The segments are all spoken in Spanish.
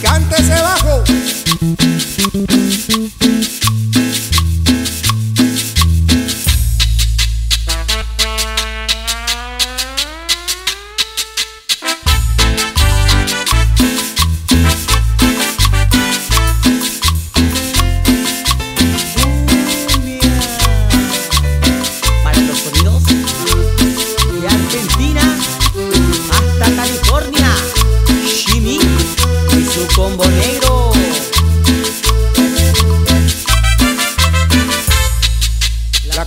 cante ese bajo. Para los sonidos de Argentina hasta California, Jimmy y su combo negro. La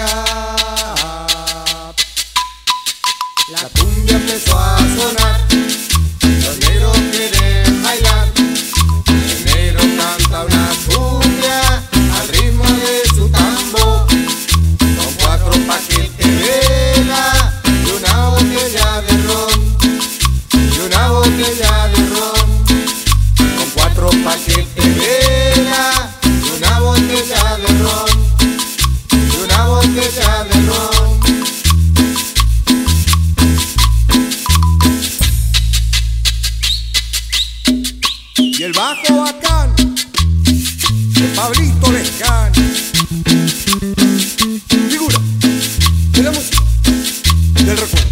cumbia empezó a sonar. Los negros quieren bailar. El negro canta una cumbia al ritmo de su tambor, con 4 paquetes de vela y una botella de ron. Y una botella de ron. Con 4 paquetes de vela y una botella de ron. Y una botella de ron. Y el bajo bacán de Pablito Lescano. Figura de la música del recuerdo.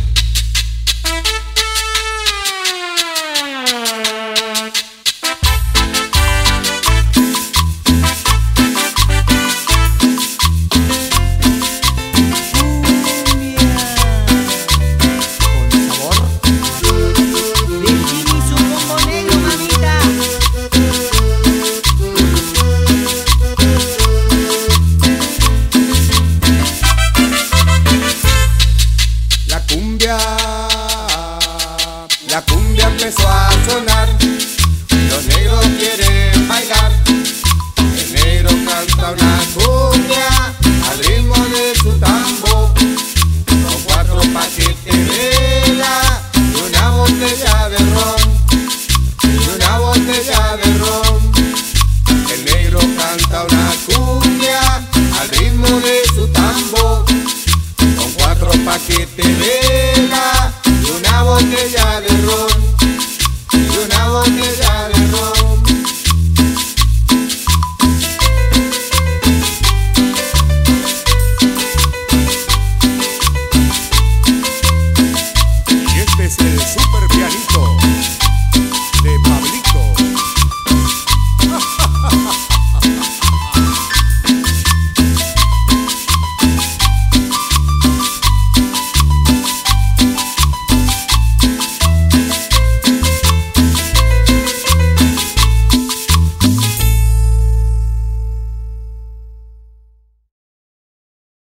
La cumbia empezó a sonar. Los negros quieren bailar. El negro canta una cumbia al ritmo de su tambor, con 4 paquetes de vela y una botella de ron. Y una botella de ron. El negro canta una cumbia al ritmo de su tambor, con 4 paquetes de vela y una botella de ron. Y una botella de ron.